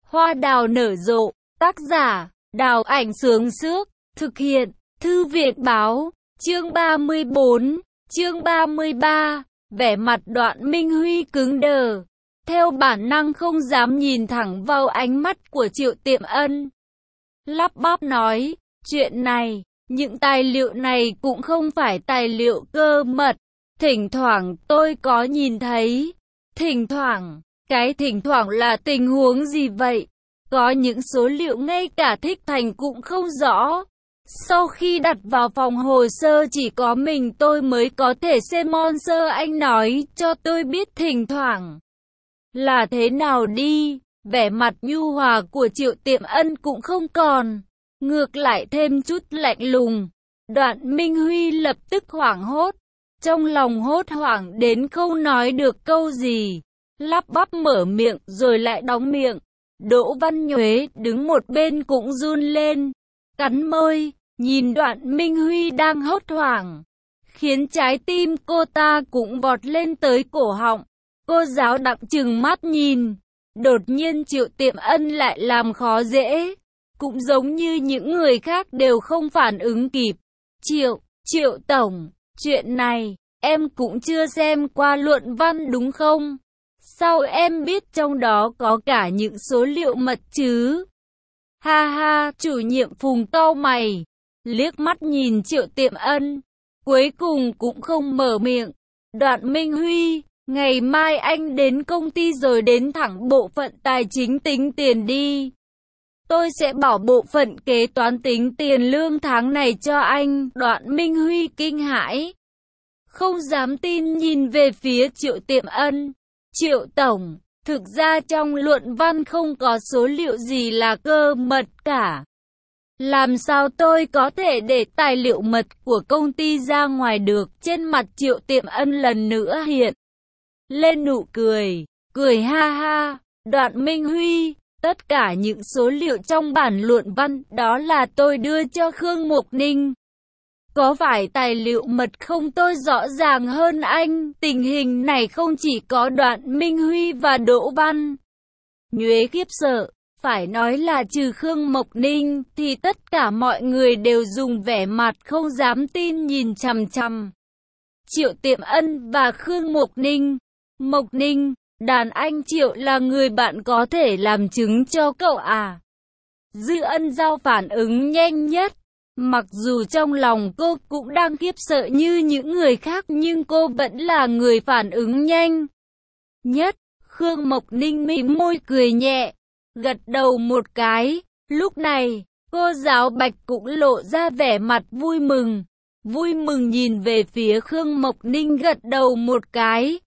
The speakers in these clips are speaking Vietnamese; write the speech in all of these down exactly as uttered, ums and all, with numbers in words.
Hoa đào nở rộ, tác giả, Đào Ảnh Sướng Sước, thực hiện, Thư viện Báo, chương ba mươi bốn, chương ba mươi ba, vẻ mặt Đoạn Minh Huy cứng đờ, theo bản năng không dám nhìn thẳng vào ánh mắt của Triệu Tiệm Ân. Lắp bắp nói, chuyện này, những tài liệu này cũng không phải tài liệu cơ mật, thỉnh thoảng tôi có nhìn thấy, thỉnh thoảng, cái thỉnh thoảng là tình huống gì vậy? Có những số liệu ngay cả Thích Thành cũng không rõ. Sau khi đặt vào phòng hồ sơ chỉ có mình tôi mới có thể xem sơ, anh nói cho tôi biết thỉnh thoảng là thế nào đi. Vẻ mặt nhu hòa của Triệu Tiệm Ân cũng không còn, ngược lại thêm chút lạnh lùng. Đoạn Minh Huy lập tức hoảng hốt, trong lòng hốt hoảng đến không nói được câu gì, lắp bắp mở miệng rồi lại đóng miệng. Đỗ Văn Nhuế đứng một bên cũng run lên, cắn môi, nhìn Đoạn Minh Huy đang hốt hoảng, khiến trái tim cô ta cũng vọt lên tới cổ họng. Cô giáo Đặng trừng mắt nhìn, đột nhiên Triệu Tiệm Ân lại làm khó dễ, cũng giống như những người khác đều không phản ứng kịp. Triệu, Triệu Tổng, chuyện này, em cũng chưa xem qua luận văn đúng không? Sao em biết trong đó có cả những số liệu mật chứ? Ha ha, chủ nhiệm Phùng cau mày, liếc mắt nhìn Triệu Tiệm Ân, cuối cùng cũng không mở miệng. Đoạn Minh Huy, ngày mai anh đến công ty rồi đến thẳng bộ phận tài chính tính tiền đi. Tôi sẽ bảo bộ phận kế toán tính tiền lương tháng này cho anh. Đoạn Minh Huy kinh hãi, không dám tin nhìn về phía Triệu Tiệm Ân. Triệu Tổng, thực ra trong luận văn không có số liệu gì là cơ mật cả. Làm sao tôi có thể để tài liệu mật của công ty ra ngoài được? Trên mặt Triệu Tiệm Ân lần nữa hiện lên nụ cười, cười ha ha. Đoạn Minh Huy, tất cả những số liệu trong bản luận văn đó là tôi đưa cho Khương Mộc Ninh. Có phải tài liệu mật không? Tôi rõ ràng hơn anh. Tình hình này không chỉ có Đoạn Minh Huy và Đỗ Văn Nhuế khiếp sợ, phải nói là trừ Khương Mộc Ninh thì tất cả mọi người đều dùng vẻ mặt không dám tin nhìn chằm chằm Triệu Tiệm Ân và Khương Mộc Ninh. Mộc Ninh, đàn anh Triệu là người bạn có thể làm chứng cho cậu à? Dư Ân Giao phản ứng nhanh nhất. Mặc dù trong lòng cô cũng đang khiếp sợ như những người khác nhưng cô vẫn là người phản ứng nhanh nhất. Khương Mộc Ninh mím môi cười nhẹ, gật đầu một cái. Lúc này, cô giáo Bạch cũng lộ ra vẻ mặt vui mừng. Vui mừng nhìn về phía Khương Mộc Ninh gật đầu một cái.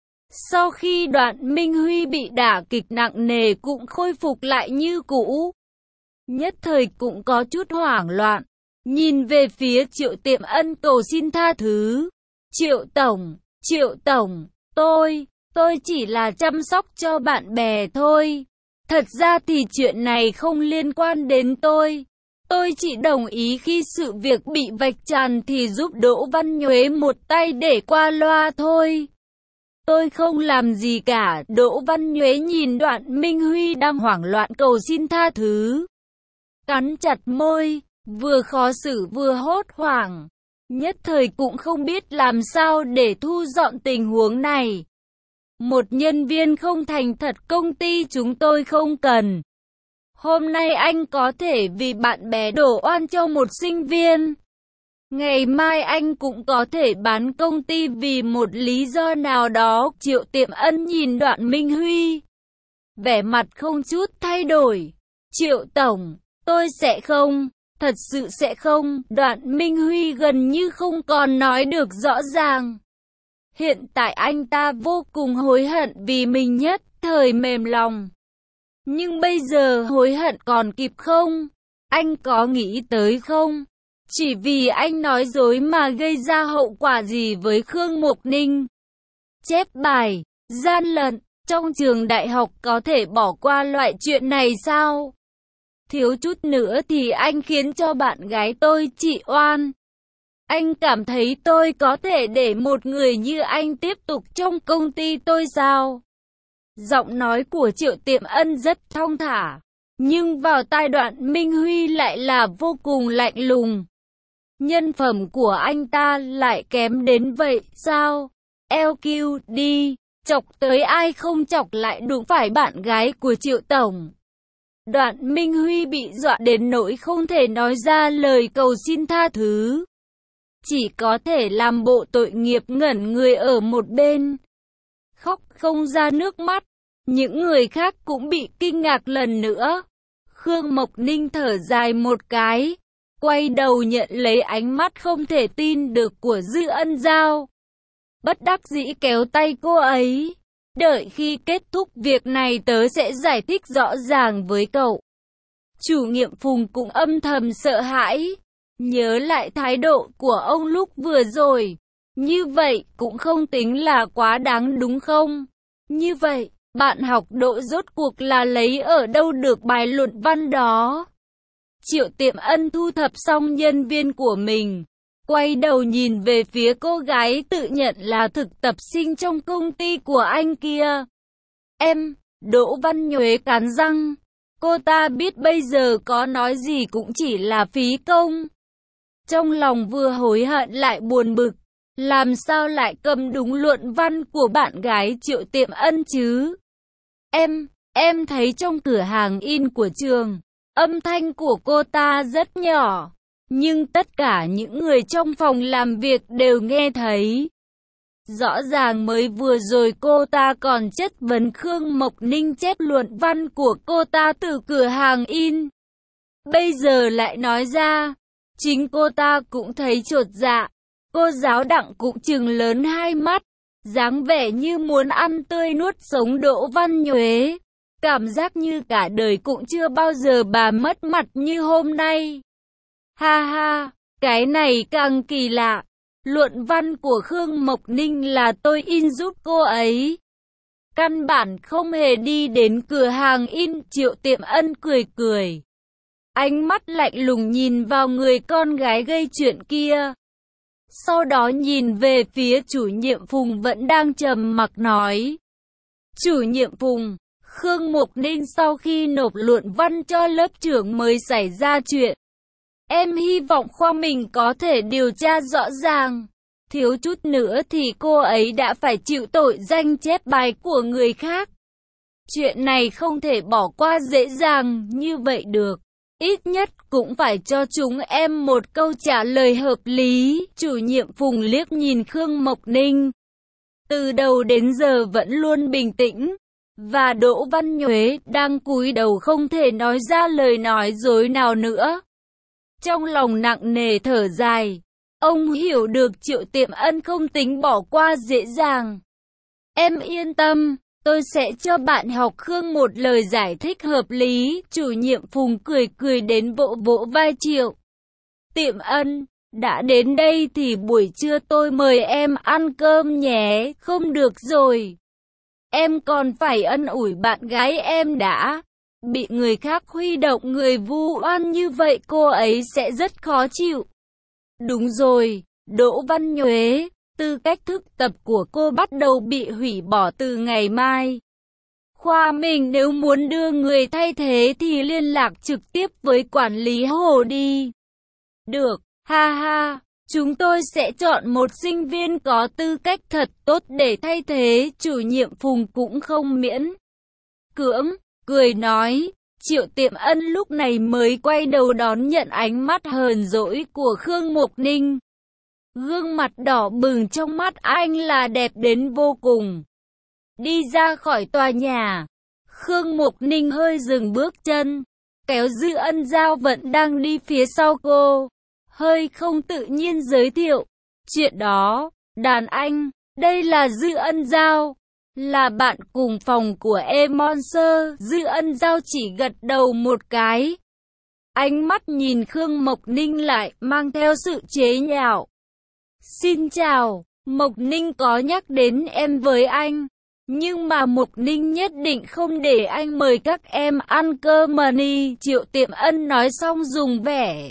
Sau khi Đoạn Minh Huy bị đả kích nặng nề cũng khôi phục lại như cũ. Nhất thời cũng có chút hoảng loạn. Nhìn về phía Triệu Tiệm Ân cầu xin tha thứ. Triệu Tổng, Triệu Tổng, tôi, tôi chỉ là chăm sóc cho bạn bè thôi. Thật ra thì chuyện này không liên quan đến tôi. Tôi chỉ đồng ý khi sự việc bị vạch trần thì giúp Đỗ Văn Nhuế một tay để qua loa thôi. Tôi không làm gì cả. Đỗ Văn Nhuế nhìn Đoạn Minh Huy đang hoảng loạn cầu xin tha thứ, cắn chặt môi, vừa khó xử vừa hốt hoảng, nhất thời cũng không biết làm sao để thu dọn tình huống này. Một nhân viên không thành thật công ty chúng tôi không cần. Hôm nay anh có thể vì bạn bè đổ oan cho một sinh viên. Ngày mai anh cũng có thể bán công ty vì một lý do nào đó. Triệu Tiệm Ân nhìn Đoạn Minh Huy, vẻ mặt không chút thay đổi. Triệu Tổng, tôi sẽ không, thật sự sẽ không. Đoạn Minh Huy gần như không còn nói được rõ ràng. Hiện tại anh ta vô cùng hối hận vì mình nhất thời mềm lòng. Nhưng bây giờ hối hận còn kịp không? Anh có nghĩ tới không? Chỉ vì anh nói dối mà gây ra hậu quả gì với Khương Mộc Ninh? Chép bài, gian lận, trong trường đại học có thể bỏ qua loại chuyện này sao? Thiếu chút nữa thì anh khiến cho bạn gái tôi trị oan. Anh cảm thấy tôi có thể để một người như anh tiếp tục trong công ty tôi sao? Giọng nói của Triệu Tiệm Ân rất thong thả, nhưng vào tai Đoạn Minh Huy lại là vô cùng lạnh lùng. Nhân phẩm của anh ta lại kém đến vậy sao? lờ quy đi, chọc tới ai không chọc lại đụng phải bạn gái của Triệu Tổng. Đoạn Minh Huy bị dọa đến nỗi không thể nói ra lời cầu xin tha thứ. Chỉ có thể làm bộ tội nghiệp ngẩn người ở một bên. Khóc không ra nước mắt. Những người khác cũng bị kinh ngạc lần nữa. Khương Mộc Ninh thở dài một cái, quay đầu nhận lấy ánh mắt không thể tin được của Dư Ân Giao. Bất đắc dĩ kéo tay cô ấy. Đợi khi kết thúc việc này tớ sẽ giải thích rõ ràng với cậu. Chủ nhiệm Phùng cũng âm thầm sợ hãi. Nhớ lại thái độ của ông lúc vừa rồi. Như vậy cũng không tính là quá đáng đúng không? Như vậy, bạn học độ rốt cuộc là lấy ở đâu được bài luận văn đó? Triệu Tiệm Ân thu thập xong nhân viên của mình, quay đầu nhìn về phía cô gái tự nhận là thực tập sinh trong công ty của anh kia. Em, Đỗ Văn Nhuế cắn răng. Cô ta biết bây giờ có nói gì cũng chỉ là phí công. Trong lòng vừa hối hận lại buồn bực. Làm sao lại cầm đúng luận văn của bạn gái Triệu Tiệm Ân chứ? Em, em thấy trong cửa hàng in của trường, âm thanh của cô ta rất nhỏ, nhưng tất cả những người trong phòng làm việc đều nghe thấy. Rõ ràng mới vừa rồi cô ta còn chất vấn Khương Mộc Ninh chép luận văn của cô ta từ cửa hàng in. Bây giờ lại nói ra, chính cô ta cũng thấy chột dạ. Cô giáo Đặng cũng trừng lớn hai mắt, dáng vẻ như muốn ăn tươi nuốt sống Đỗ Văn Nhuế. Cảm giác như cả đời cũng chưa bao giờ bà mất mặt như hôm nay. Ha ha, cái này càng kỳ lạ. Luận văn của Khương Mộc Ninh là tôi in giúp cô ấy. Căn bản không hề đi đến cửa hàng in. Triệu Tiệm Ân cười cười. Ánh mắt lạnh lùng nhìn vào người con gái gây chuyện kia. Sau đó nhìn về phía chủ nhiệm Phùng vẫn đang trầm mặc nói. Chủ nhiệm Phùng, Khương Mộc Ninh sau khi nộp luận văn cho lớp trưởng mới xảy ra chuyện. Em hy vọng khoa mình có thể điều tra rõ ràng. Thiếu chút nữa thì cô ấy đã phải chịu tội danh chép bài của người khác. Chuyện này không thể bỏ qua dễ dàng như vậy được. Ít nhất cũng phải cho chúng em một câu trả lời hợp lý. Chủ nhiệm Phùng liếc nhìn Khương Mộc Ninh. Từ đầu đến giờ vẫn luôn bình tĩnh. Và Đỗ Văn Nhuế đang cúi đầu không thể nói ra lời nói dối nào nữa. Trong lòng nặng nề thở dài. Ông hiểu được Triệu Tiệm Ân không tính bỏ qua dễ dàng. Em yên tâm. Tôi sẽ cho bạn học Khương một lời giải thích hợp lý. Chủ nhiệm Phùng cười cười đến vỗ vỗ vai Triệu Tiệm Ân. Đã đến đây thì buổi trưa tôi mời em ăn cơm nhé. Không được rồi. Em còn phải ân ủi bạn gái em đã. Bị người khác huy động người vu oan như vậy cô ấy sẽ rất khó chịu. Đúng rồi, Đỗ Văn Nhuế. Tư cách thực tập của cô bắt đầu bị hủy bỏ từ ngày mai. Khoa mình nếu muốn đưa người thay thế thì liên lạc trực tiếp với quản lý Hồ đi. Được, ha ha, chúng tôi sẽ chọn một sinh viên có tư cách thật tốt để thay thế. Chủ nhiệm Phùng cũng không miễn cưỡng, cười nói. Triệu Tiệm Ân lúc này mới quay đầu đón nhận ánh mắt hờn dỗi của Khương Mộc Ninh. Gương mặt đỏ bừng trong mắt anh là đẹp đến vô cùng. Đi ra khỏi tòa nhà, Khương Mộc Ninh hơi dừng bước chân, kéo Dư Ân Giao vẫn đang đi phía sau cô, hơi không tự nhiên giới thiệu. Chuyện đó, đàn anh, đây là Dư Ân Giao, là bạn cùng phòng của E-Monster. Dư Ân Giao chỉ gật đầu một cái. Ánh mắt nhìn Khương Mộc Ninh lại mang theo sự chế nhạo. Xin chào, Mộc Ninh có nhắc đến em với anh, nhưng mà Mộc Ninh nhất định không để anh mời các em ăn cơm mà đi. Triệu Tiệm Ân nói xong dùng vẻ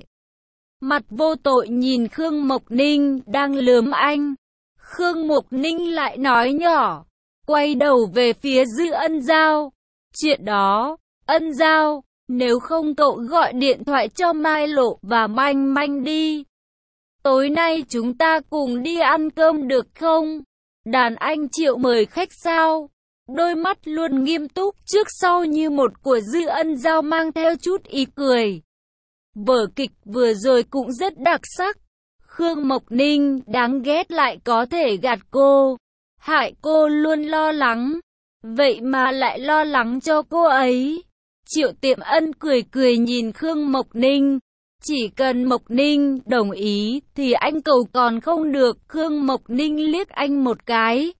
mặt vô tội nhìn Khương Mộc Ninh đang lườm anh. Khương Mộc Ninh lại nói nhỏ, quay đầu về phía Dư Ân Giao. Chuyện đó, Ân Giao, nếu không cậu gọi điện thoại cho Mai Lộ và Manh Manh đi. Tối nay chúng ta cùng đi ăn cơm được không? Đàn anh Triệu mời khách sao? Đôi mắt luôn nghiêm túc trước sau như một của Dư Ân Giao mang theo chút ý cười. Vở kịch vừa rồi cũng rất đặc sắc. Khương Mộc Ninh đáng ghét lại có thể gạt cô, hại cô luôn lo lắng. Vậy mà lại lo lắng cho cô ấy. Triệu Tiệm Ân cười cười nhìn Khương Mộc Ninh. Chỉ cần Mộc Ninh đồng ý thì anh cầu còn không được. Khương Mộc Ninh liếc anh một cái.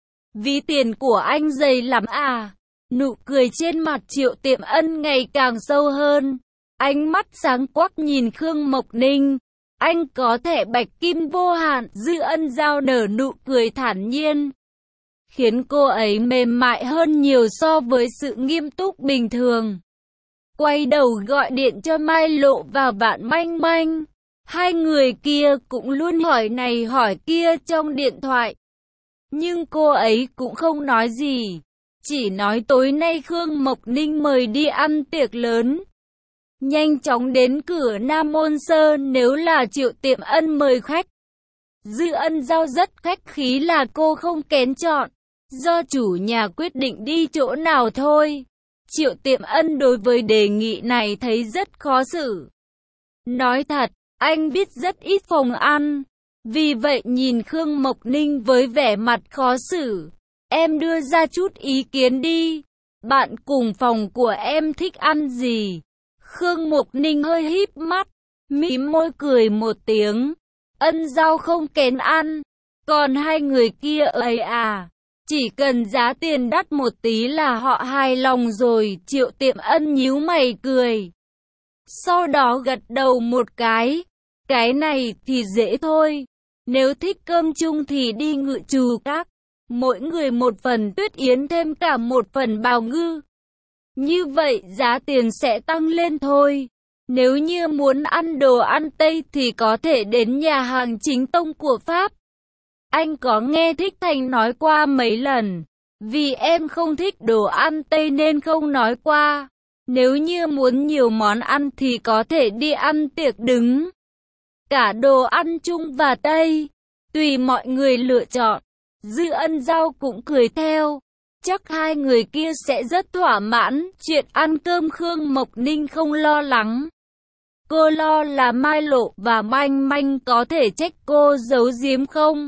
Ví tiền của anh dày lắm à? Nụ cười trên mặt Triệu Tiệm Ân ngày càng sâu hơn. Ánh mắt sáng quắc nhìn Khương Mộc Ninh. Anh có thẻ bạch kim vô hạn. Dư Ân Giao nở nụ cười thản nhiên, khiến cô ấy mềm mại hơn nhiều so với sự nghiêm túc bình thường. Quay đầu gọi điện cho Mai Lộ và Vạn Manh Manh. Hai người kia cũng luôn hỏi này hỏi kia trong điện thoại. Nhưng cô ấy cũng không nói gì. Chỉ nói tối nay Khương Mộc Ninh mời đi ăn tiệc lớn. Nhanh chóng đến cửa Nam Môn Sơn nếu là Triệu Tiệm Ân mời khách. Dư Ân Giao rất khách khí là cô không kén chọn. Do chủ nhà quyết định đi chỗ nào thôi. Triệu Tiệm Ân đối với đề nghị này thấy rất khó xử. Nói thật, anh biết rất ít phòng ăn. Vì vậy nhìn Khương Mộc Ninh với vẻ mặt khó xử. Em đưa ra chút ý kiến đi. Bạn cùng phòng của em thích ăn gì? Khương Mộc Ninh hơi híp mắt, mím môi cười một tiếng. Ân Giao không kén ăn. Còn hai người kia ấy à? Chỉ cần giá tiền đắt một tí là họ hài lòng rồi. Triệu Tiệm Ân nhíu mày cười. Sau đó gật đầu một cái. Cái này thì dễ thôi. Nếu thích cơm chung thì đi Ngự Trù Các. Mỗi người một phần tuyết yến thêm cả một phần bào ngư. Như vậy giá tiền sẽ tăng lên thôi. Nếu như muốn ăn đồ ăn Tây thì có thể đến nhà hàng chính tông của Pháp. Anh có nghe Thích Thành nói qua mấy lần. Vì em không thích đồ ăn Tây nên không nói qua. Nếu như muốn nhiều món ăn thì có thể đi ăn tiệc đứng. Cả đồ ăn Trung và Tây. Tùy mọi người lựa chọn. Dư Ân Giao cũng cười theo. Chắc hai người kia sẽ rất thỏa mãn. Chuyện ăn cơm Khương Mộc Ninh không lo lắng. Cô lo là Mai Lộ và Manh Manh có thể trách cô giấu giếm không?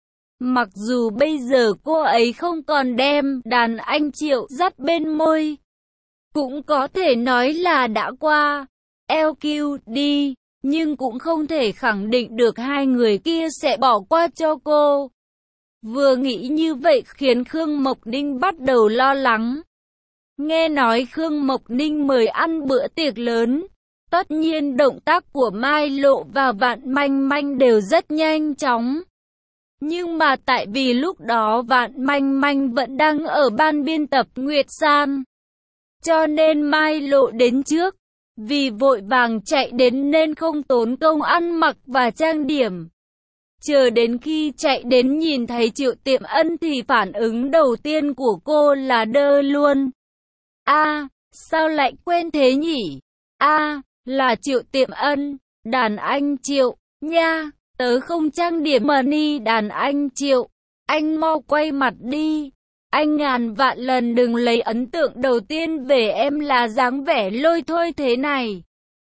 Mặc dù bây giờ cô ấy không còn đem đàn anh Triệu dắt bên môi. Cũng có thể nói là đã qua lờ quy đi. Nhưng cũng không thể khẳng định được hai người kia sẽ bỏ qua cho cô. Vừa nghĩ như vậy khiến Khương Mộc Ninh bắt đầu lo lắng. Nghe nói Khương Mộc Ninh mời ăn bữa tiệc lớn. Tất nhiên động tác của Mai Lộ và Vạn Manh Manh đều rất nhanh chóng. Nhưng mà tại vì lúc đó Vạn Manh Manh vẫn đang ở ban biên tập Nguyệt San. Cho nên Mai Lộ đến trước. Vì vội vàng chạy đến nên không tốn công ăn mặc và trang điểm. Chờ đến khi chạy đến nhìn thấy Triệu Tiệm Ân thì phản ứng đầu tiên của cô là đơ luôn. A, sao lại quen thế nhỉ? A, là Triệu Tiệm Ân, đàn anh Triệu, nha, tớ không trang điểm mà ni đàn anh Triệu. Anh mau quay mặt đi. Anh ngàn vạn lần đừng lấy ấn tượng đầu tiên về em là dáng vẻ lôi thôi thế này.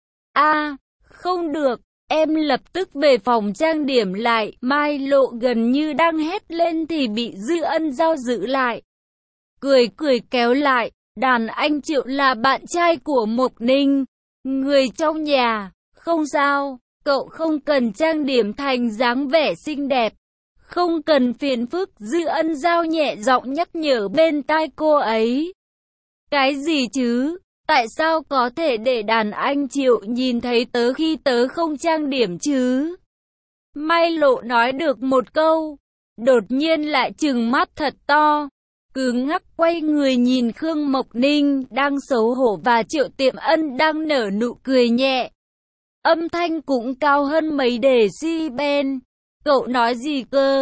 A, không được. Em lập tức về phòng trang điểm lại. Mai Lộ gần như đang hét lên thì bị Dư Ân Giao giữ lại. Cười cười kéo lại. Đàn anh Triệu là bạn trai của Mộc Ninh, người trong nhà. Không sao, cậu không cần trang điểm thành dáng vẻ xinh đẹp. Không cần phiền phức. Dư Ân Giao nhẹ giọng nhắc nhở bên tai cô ấy. Cái gì chứ? Tại sao có thể để đàn anh Triệu nhìn thấy tớ khi tớ không trang điểm chứ? Mai Lộ nói được một câu, đột nhiên lại trừng mắt thật to, cứng ngắc quay người nhìn Khương Mộc Ninh đang xấu hổ và Triệu Tiệm Ân đang nở nụ cười nhẹ. Âm thanh cũng cao hơn mấy decibel. Cậu nói gì cơ?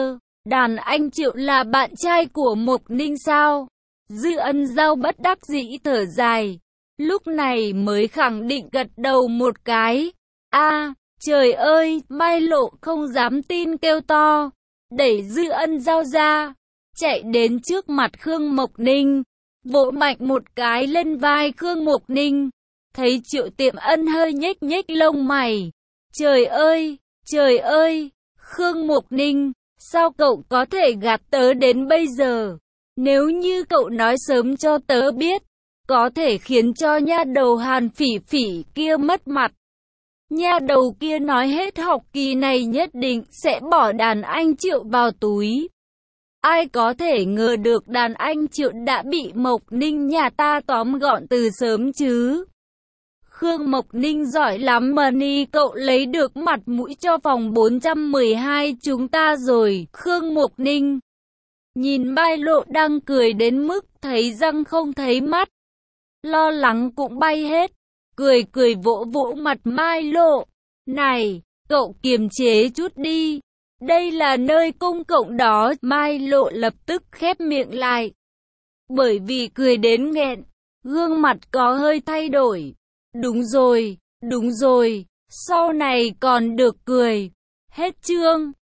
Đàn anh Triệu là bạn trai của Mộc Ninh sao? Dư Ân Giao bất đắc dĩ thở dài. Lúc này mới khẳng định gật đầu một cái. A, trời ơi, Mai Lộ không dám tin kêu to. Đẩy Dư Ân Giao ra. Chạy đến trước mặt Khương Mộc Ninh. Vỗ mạnh một cái lên vai Khương Mộc Ninh. Thấy Triệu Tiệm Ân hơi nhếch nhếch lông mày. Trời ơi, trời ơi, Khương Mộc Ninh, sao cậu có thể gạt tớ đến bây giờ? Nếu như cậu nói sớm cho tớ biết, có thể khiến cho nha đầu Hàn Phỉ Phỉ kia mất mặt. Nha đầu kia nói hết học kỳ này nhất định sẽ bỏ đàn anh Triệu vào túi. Ai có thể ngờ được đàn anh Triệu đã bị Mộc Ninh nhà ta tóm gọn từ sớm chứ? Khương Mộc Ninh giỏi lắm mà ni, cậu lấy được mặt mũi cho phòng bốn trăm mười hai chúng ta rồi. Khương Mộc Ninh nhìn Mai Lộ đang cười đến mức thấy răng không thấy mắt, lo lắng cũng bay hết, cười cười vỗ vỗ mặt Mai Lộ. Này, cậu kiềm chế chút đi, đây là nơi công cộng đó. Mai Lộ lập tức khép miệng lại, bởi vì cười đến nghẹn, gương mặt có hơi thay đổi. Đúng rồi, đúng rồi, sau này còn được cười. Hết chương.